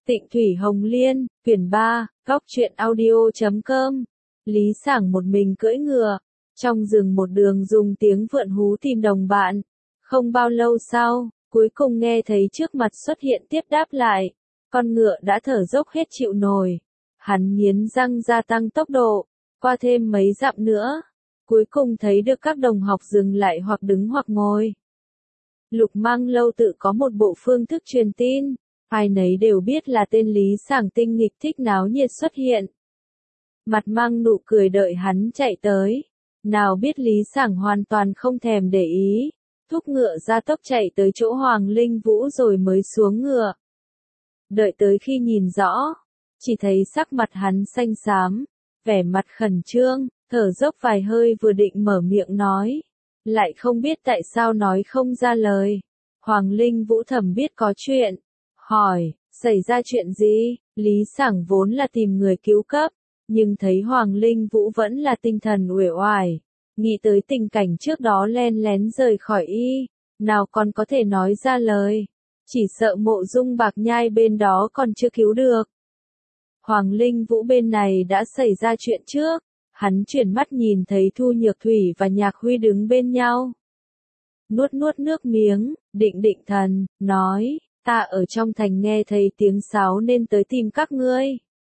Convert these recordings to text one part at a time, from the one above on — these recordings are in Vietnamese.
Tịnh Thủy Hồng Liên, quyển 3, góc truyện audio.com. Lý Sảng một mình cưỡi ngựa, trong rừng một đường dùng tiếng vượn hú tìm đồng bạn. Không bao lâu sau, cuối cùng nghe thấy trước mặt xuất hiện tiếp đáp lại. Con ngựa đã thở dốc hết chịu nổi. Hắn nghiến răng gia tăng tốc độ, qua thêm mấy dặm nữa. Cuối cùng thấy được các đồng học dừng lại hoặc đứng hoặc ngồi. Lục Mang Lâu tự có một bộ phương thức truyền tin. Ai nấy đều biết là tên Lý Sảng tinh nghịch thích náo nhiệt xuất hiện. Mặt mang nụ cười đợi hắn chạy tới. Nào biết Lý Sảng hoàn toàn không thèm để ý. Thúc ngựa ra tốc chạy tới chỗ Hoàng Linh Vũ rồi mới xuống ngựa. Đợi tới khi nhìn rõ, chỉ thấy sắc mặt hắn xanh xám, vẻ mặt khẩn trương, thở dốc vài hơi vừa định mở miệng nói. Lại không biết tại sao nói không ra lời. Hoàng Linh Vũ thầm biết có chuyện. Hỏi, xảy ra chuyện gì? Lý Sảng vốn là tìm người cứu cấp, nhưng thấy Hoàng Linh Vũ vẫn là tinh thần uể oải, nghĩ tới tình cảnh trước đó len lén rời khỏi y, nào còn có thể nói ra lời, chỉ sợ Mộ Dung Bạc Nhai bên đó còn chưa cứu được. Hoàng Linh Vũ bên này đã xảy ra chuyện trước, hắn chuyển mắt nhìn thấy Thu Nhược Thủy và Nhạc Huy đứng bên nhau. Nuốt nuốt nước miếng, định định thần, nói. Ta ở trong thành nghe thấy tiếng sáo nên tới tìm các ngươi.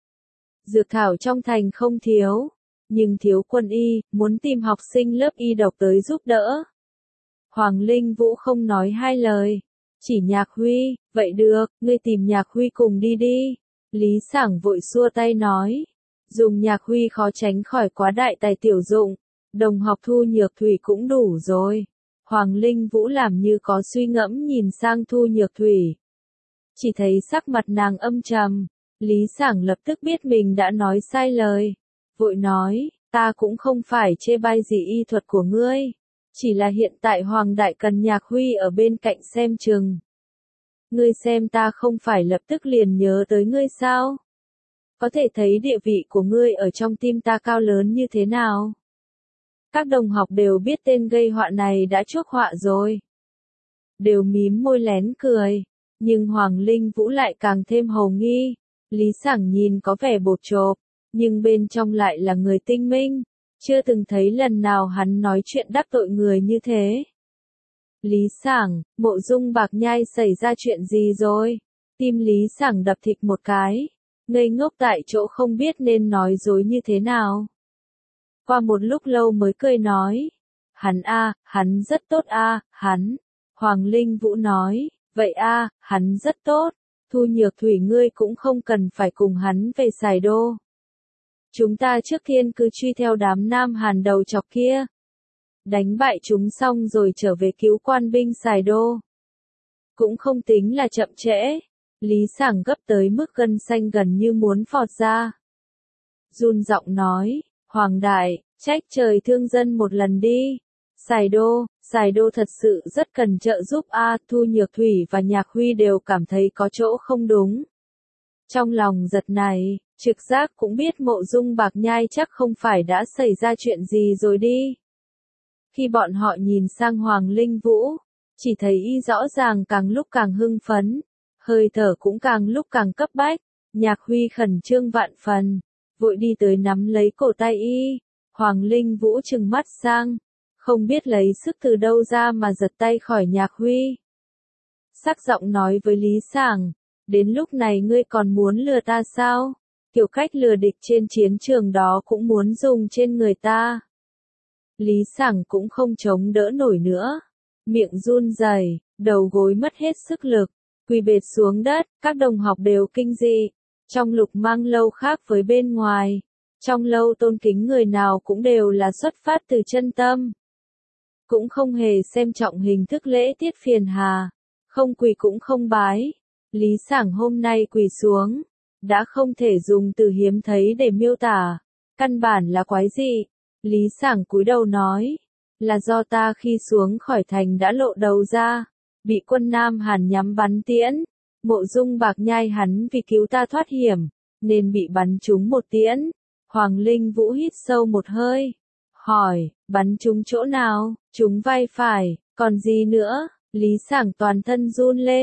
Dược thảo trong thành không thiếu, nhưng thiếu quân y, muốn tìm học sinh lớp y độc tới giúp đỡ. Hoàng Linh Vũ không nói hai lời, chỉ Nhạc Huy, vậy được, ngươi tìm Nhạc Huy cùng đi đi. Lý Sảng vội xua tay nói, dùng Nhạc Huy khó tránh khỏi quá đại tài tiểu dụng, đồng học Thu Nhược Thủy cũng đủ rồi. Hoàng Linh Vũ làm như có suy ngẫm nhìn sang Thu Nhược Thủy. Chỉ thấy sắc mặt nàng âm trầm, Lý Sảng lập tức biết mình đã nói sai lời. Vội nói, ta cũng không phải chê bai gì y thuật của ngươi. Chỉ là hiện tại Hoàng Đại cần Nhạc Huy ở bên cạnh xem chừng. Ngươi xem ta không phải lập tức liền nhớ tới ngươi sao? Có thể thấy địa vị của ngươi ở trong tim ta cao lớn như thế nào? Các đồng học đều biết tên gây họa này đã chuốc họa rồi. Đều mím môi lén cười. Nhưng Hoàng Linh Vũ lại càng thêm hồ nghi. Lý Sảng nhìn có vẻ bột chộp, nhưng bên trong lại là người tinh minh. Chưa từng thấy lần nào hắn nói chuyện đắc tội người như thế. Lý Sảng, Mộ Dung Bạc Nhai xảy ra chuyện gì rồi? Tim Lý Sảng đập thịch một cái. Ngây ngốc tại chỗ không biết nên nói dối như thế nào. Qua một lúc lâu mới cười nói. Hắn rất tốt hắn. Hoàng Linh Vũ nói. Vậy hắn rất tốt, Thu Nhược Thủy ngươi cũng không cần phải cùng hắn về Sài Đô. Chúng ta trước tiên cứ truy theo đám Nam Hàn đầu chọc kia. Đánh bại chúng xong rồi trở về cứu quan binh Sài Đô. Cũng không tính là chậm trễ. Lý Sảng gấp tới mức gân xanh gần như muốn phọt ra. Run giọng nói, Hoàng Đại, trách trời thương dân một lần đi. Sài Đô thật sự rất cần trợ giúp Thu Nhược Thủy và Nhạc Huy đều cảm thấy có chỗ không đúng. Trong lòng giật này, trực giác cũng biết Mộ Dung Bạc Nhai chắc không phải đã xảy ra chuyện gì rồi đi. Khi bọn họ nhìn sang Hoàng Linh Vũ, chỉ thấy y rõ ràng càng lúc càng hưng phấn, hơi thở cũng càng lúc càng cấp bách, Nhạc Huy khẩn trương vạn phần, vội đi tới nắm lấy cổ tay y, Hoàng Linh Vũ trừng mắt sang. Không biết lấy sức từ đâu ra mà giật tay khỏi Nhạc Huy. Sắc giọng nói với Lý Sảng, đến lúc này ngươi còn muốn lừa ta sao? Kiểu cách lừa địch trên chiến trường đó cũng muốn dùng trên người ta. Lý Sảng cũng không chống đỡ nổi nữa. Miệng run rẩy, đầu gối mất hết sức lực, quỳ bệt xuống đất, các đồng học đều kinh dị. Trong Lục Mang Lâu khác với bên ngoài, trong lâu tôn kính người nào cũng đều là xuất phát từ chân tâm. Cũng không hề xem trọng hình thức lễ tiết phiền hà, không quỳ cũng không bái. Lý Sảng hôm nay quỳ xuống, đã không thể dùng từ hiếm thấy để miêu tả, căn bản là quái dị. Lý Sảng cúi đầu nói, là do ta khi xuống khỏi thành đã lộ đầu ra, bị quân Nam Hàn nhắm bắn tiễn, Mộ Dung Bạc Nhai hắn vì cứu ta thoát hiểm, nên bị bắn trúng một tiễn. Hoàng Linh Vũ hít sâu một hơi, hỏi, bắn trúng chỗ nào? Trúng vai phải, còn gì nữa? Lý Sảng toàn thân run lên,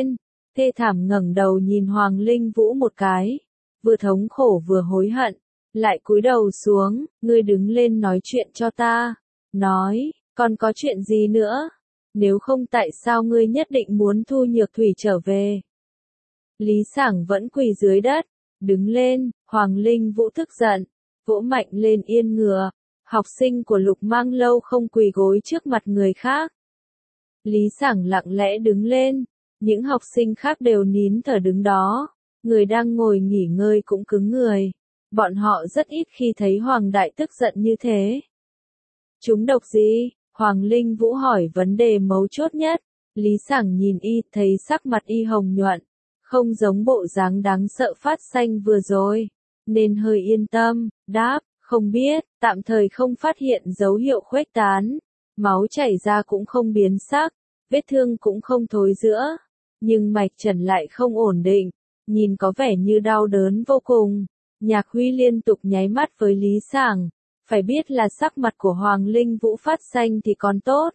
thê thảm ngẩng đầu nhìn Hoàng Linh Vũ một cái, vừa thống khổ vừa hối hận, lại cúi đầu xuống, ngươi đứng lên nói chuyện cho ta, nói, còn có chuyện gì nữa, nếu không tại sao ngươi nhất định muốn Thu Nhược Thủy trở về. Lý Sảng vẫn quỳ dưới đất, đứng lên, Hoàng Linh Vũ tức giận, vỗ mạnh lên yên ngựa, học sinh của Lục Mang Lâu không quỳ gối trước mặt người khác. Lý Sảng lặng lẽ đứng lên, những học sinh khác đều nín thở đứng đó, người đang ngồi nghỉ ngơi cũng cứng người, bọn họ rất ít khi thấy Hoàng Đại tức giận như thế. Chúng độc gì? Hoàng Linh Vũ hỏi vấn đề mấu chốt nhất, Lý Sảng nhìn y thấy sắc mặt y hồng nhuận, không giống bộ dáng đáng sợ phát xanh vừa rồi, nên hơi yên tâm, đáp, không biết, tạm thời không phát hiện dấu hiệu khuếch tán, máu chảy ra cũng không biến sắc, vết thương cũng không thối rữa, nhưng mạch trần lại không ổn định, nhìn có vẻ như đau đớn vô cùng. Nhạc Huy liên tục nháy mắt với Lý Sảng, phải biết là sắc mặt của Hoàng Linh Vũ phát xanh thì còn tốt.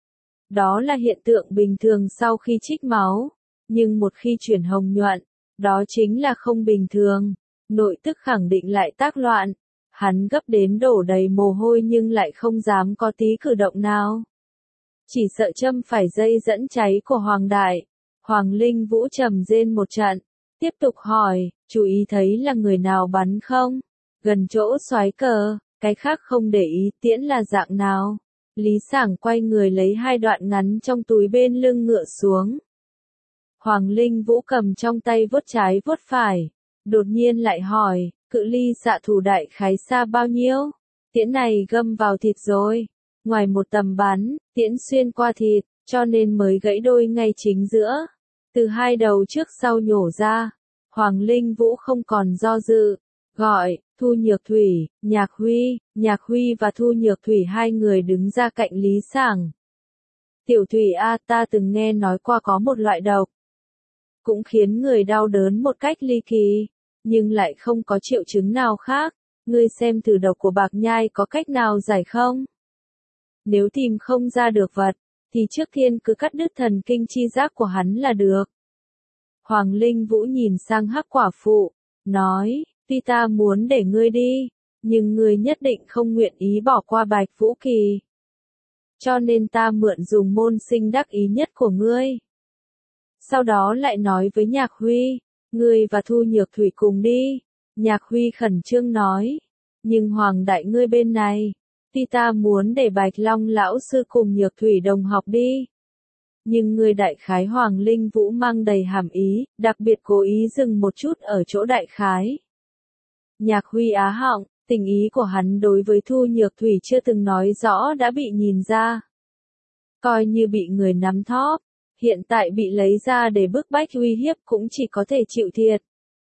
Đó là hiện tượng bình thường sau khi trích máu, nhưng một khi chuyển hồng nhuận, đó chính là không bình thường, nội tức khẳng định lại tác loạn. Hắn gấp đến đổ đầy mồ hôi nhưng lại không dám có tí cử động nào. Chỉ sợ châm phải dây dẫn cháy của Hoàng Đại. Hoàng Linh Vũ trầm rên một trận, tiếp tục hỏi, chú ý thấy là người nào bắn không? Gần chỗ soái cờ, cái khác không để ý tiễn là dạng nào? Lý Sảng quay người lấy 2 đoạn ngắn trong túi bên lưng ngựa xuống. Hoàng Linh Vũ cầm trong tay vuốt trái vuốt phải, đột nhiên lại hỏi, cự ly xạ thủ đại khái xa bao nhiêu? Tiễn này găm vào thịt rồi, ngoài một tầm bắn, tiễn xuyên qua thịt, cho nên mới gãy đôi ngay chính giữa. Từ 2 đầu trước sau nhổ ra, Hoàng Linh Vũ không còn do dự, gọi, Thu Nhược Thủy, Nhạc Huy và Thu Nhược Thủy 2 người đứng ra cạnh Lý Sảng. Tiểu Thủy a, ta từng nghe nói qua có một loại độc, cũng khiến người đau đớn một cách ly kỳ, nhưng lại không có triệu chứng nào khác, ngươi xem thử độc của Bạc Nhai có cách nào giải không? Nếu tìm không ra được vật, thì trước tiên cứ cắt đứt thần kinh chi giác của hắn là được. Hoàng Linh Vũ nhìn sang Hắc Quả Phụ, nói, tuy ta muốn để ngươi đi, nhưng ngươi nhất định không nguyện ý bỏ qua Bạch Vũ Kỳ. Cho nên ta mượn dùng môn sinh đắc ý nhất của ngươi. Sau đó lại nói với Nhạc Huy, ngươi và Thu Nhược Thủy cùng đi. Nhạc Huy khẩn trương nói, nhưng Hoàng Đại ngươi bên này, tuy ta muốn để Bạch Long lão sư cùng Nhược Thủy đồng học đi. Nhưng ngươi đại khái Hoàng Linh Vũ mang đầy hàm ý, đặc biệt cố ý dừng một chút ở chỗ đại khái. Nhạc Huy á họng, tình ý của hắn đối với Thu Nhược Thủy chưa từng nói rõ đã bị nhìn ra. Coi như bị người nắm thóp, hiện tại bị lấy ra để bức bách uy hiếp cũng chỉ có thể chịu thiệt.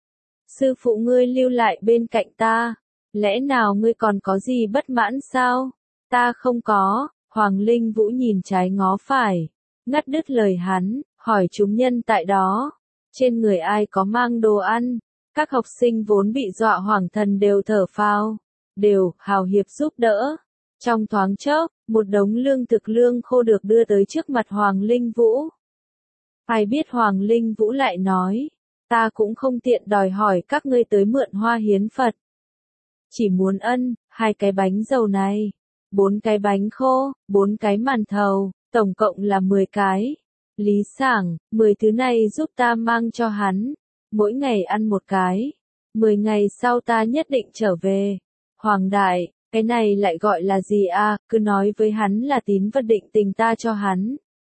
Sư phụ ngươi lưu lại bên cạnh ta, lẽ nào ngươi còn có gì bất mãn sao? Ta không có, Hoàng Linh Vũ nhìn trái ngó phải, ngắt đứt lời hắn, hỏi chúng nhân tại đó, trên người ai có mang đồ ăn? Các học sinh vốn bị dọa hoảng thần đều thở phào, đều hào hiệp giúp đỡ. Trong thoáng chốc, một đống lương thực lương khô được đưa tới trước mặt Hoàng Linh Vũ. Ai biết Hoàng Linh Vũ lại nói, ta cũng không tiện đòi hỏi các ngươi tới mượn hoa hiến Phật. Chỉ muốn ân, 2 cái bánh dầu này, 4 cái bánh khô, 4 cái màn thầu, tổng cộng là 10 cái. Lý Sảng, 10 thứ này giúp ta mang cho hắn, mỗi ngày ăn 1 cái. 10 ngày sau ta nhất định trở về. Hoàng Đại, cái này lại gọi là gì à, cứ nói với hắn là tín vật định tình ta cho hắn.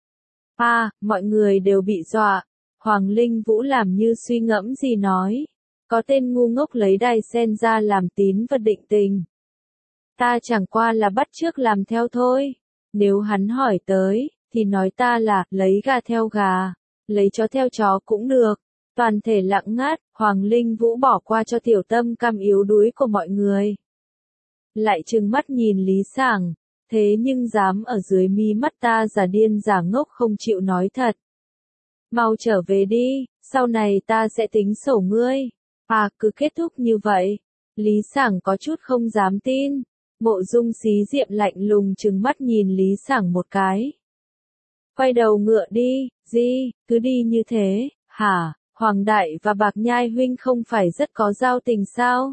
Mọi người đều bị dọa. Hoàng Linh Vũ làm như suy ngẫm gì nói. Có tên ngu ngốc lấy đài sen ra làm tín vật định tình. Ta chẳng qua là bắt chước làm theo thôi. Nếu hắn hỏi tới, thì nói ta là lấy gà theo gà, lấy chó theo chó cũng được. Toàn thể lặng ngắt, Hoàng Linh Vũ bỏ qua cho tiểu tâm cam yếu đuối của mọi người. Lại trừng mắt nhìn Lý Sảng, thế nhưng dám ở dưới mi mắt ta giả điên giả ngốc không chịu nói thật. Mau trở về đi, sau này ta sẽ tính sổ ngươi. Cứ kết thúc như vậy. Lý Sảng có chút không dám tin. Mộ Dung Xí Diệm lạnh lùng trừng mắt nhìn Lý Sảng một cái. Quay đầu ngựa đi, cứ đi như thế. Hả, Hoàng Đại và Bạc Nhai huynh không phải rất có giao tình sao?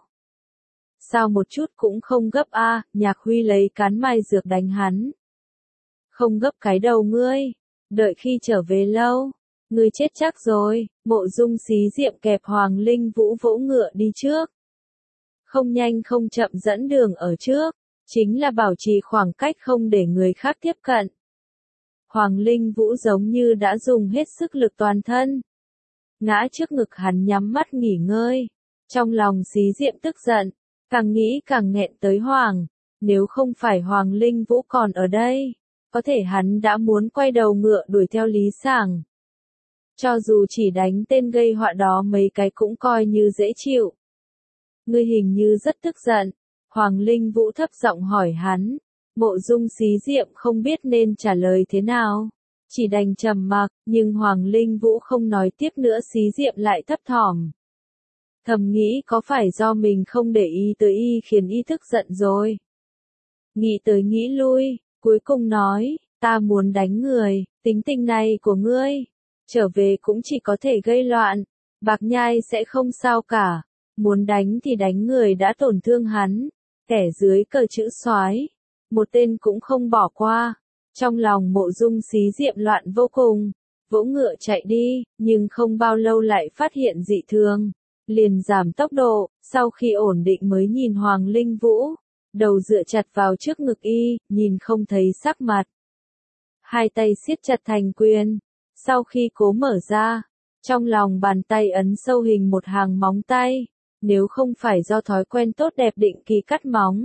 Sao một chút cũng không gấp a? Nhạc Huy lấy cán mai dược đánh hắn. Không gấp cái đầu ngươi, đợi khi trở về lâu, ngươi chết chắc rồi. Mộ Dung Xí Diệm kẹp Hoàng Linh Vũ vỗ ngựa đi trước. Không nhanh không chậm dẫn đường ở trước, chính là bảo trì khoảng cách không để người khác tiếp cận. Hoàng Linh Vũ giống như đã dùng hết sức lực toàn thân. Ngã trước ngực hắn nhắm mắt nghỉ ngơi. Trong lòng Xí Diệm tức giận, càng nghĩ càng nghẹn tới Hoàng. Nếu không phải Hoàng Linh Vũ còn ở đây, có thể hắn đã muốn quay đầu ngựa đuổi theo Lý Sảng. Cho dù chỉ đánh tên gây họa đó mấy cái cũng coi như dễ chịu. Ngươi hình như rất tức giận. Hoàng Linh Vũ thấp giọng hỏi hắn. Mộ Dung Xí Diệm không biết nên trả lời thế nào. Chỉ đành trầm mặc, nhưng Hoàng Linh Vũ không nói tiếp nữa. Xí Diệm lại thấp thỏm. Thầm nghĩ có phải do mình không để ý tới y khiến y tức giận rồi. Nghĩ tới nghĩ lui, cuối cùng nói, ta muốn đánh người, tính tình này của ngươi, trở về cũng chỉ có thể gây loạn, Bạc Nhai sẽ không sao cả, muốn đánh thì đánh người đã tổn thương hắn, kẻ dưới cờ chữ soái, một tên cũng không bỏ qua. Trong lòng Mộ Dung Xí Diệm loạn vô cùng, vỗ ngựa chạy đi, nhưng không bao lâu lại phát hiện dị thường, liền giảm tốc độ, sau khi ổn định mới nhìn Hoàng Linh Vũ, đầu dựa chặt vào trước ngực y, nhìn không thấy sắc mặt. Hai tay siết chặt thành quyền, sau khi cố mở ra, trong lòng bàn tay ấn sâu hình một hàng móng tay, nếu không phải do thói quen tốt đẹp định kỳ cắt móng.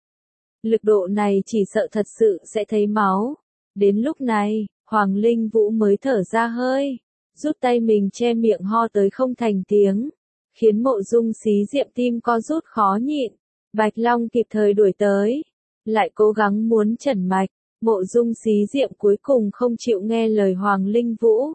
Lực độ này chỉ sợ thật sự sẽ thấy máu. Đến lúc này, Hoàng Linh Vũ mới thở ra hơi, rút tay mình che miệng ho tới không thành tiếng, khiến Mộ Dung Xí Diệm tim co rút khó nhịn. Bạch Long kịp thời đuổi tới, lại cố gắng muốn trần mạch, Mộ Dung Xí Diệm cuối cùng không chịu nghe lời Hoàng Linh Vũ.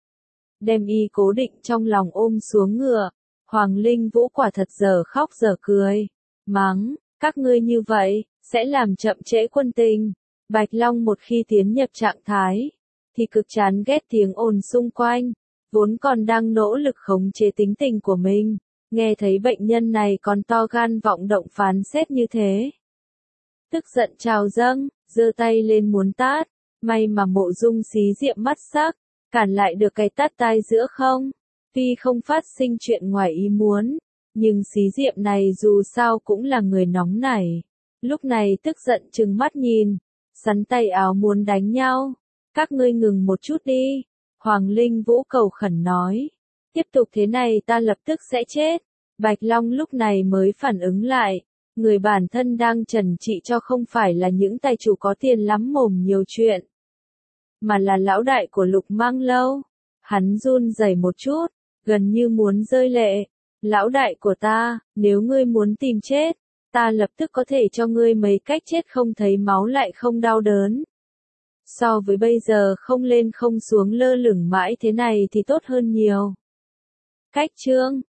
Đem y cố định trong lòng ôm xuống ngựa, Hoàng Linh Vũ quả thật giờ khóc giờ cười, mắng, các ngươi như vậy, sẽ làm chậm trễ quân tình. Bạch Long một khi tiến nhập trạng thái, thì cực chán ghét tiếng ồn xung quanh, vốn còn đang nỗ lực khống chế tính tình của mình, nghe thấy bệnh nhân này còn to gan vọng động phán xét như thế. Tức giận trào dâng, giơ tay lên muốn tát, may mà Mộ Dung Xí Diệm mắt sắc, cản lại được cái tát tai giữa không. Tuy không phát sinh chuyện ngoài ý muốn, nhưng Xí Diệm này dù sao cũng là người nóng nảy. Lúc này tức giận trừng mắt nhìn, sắn tay áo muốn đánh nhau. Các ngươi ngừng một chút đi, Hoàng Linh Vũ cầu khẩn nói. Tiếp tục thế này ta lập tức sẽ chết. Bạch Long lúc này mới phản ứng lại, người bản thân đang trần trị cho không phải là những tài chủ có tiền lắm mồm nhiều chuyện, mà là lão đại của Lục Mang Lâu. Hắn run rẩy một chút, gần như muốn rơi lệ. Lão đại của ta, nếu ngươi muốn tìm chết, ta lập tức có thể cho ngươi mấy cách chết không thấy máu lại không đau đớn. So với bây giờ không lên không xuống lơ lửng mãi thế này thì tốt hơn nhiều. Cách chương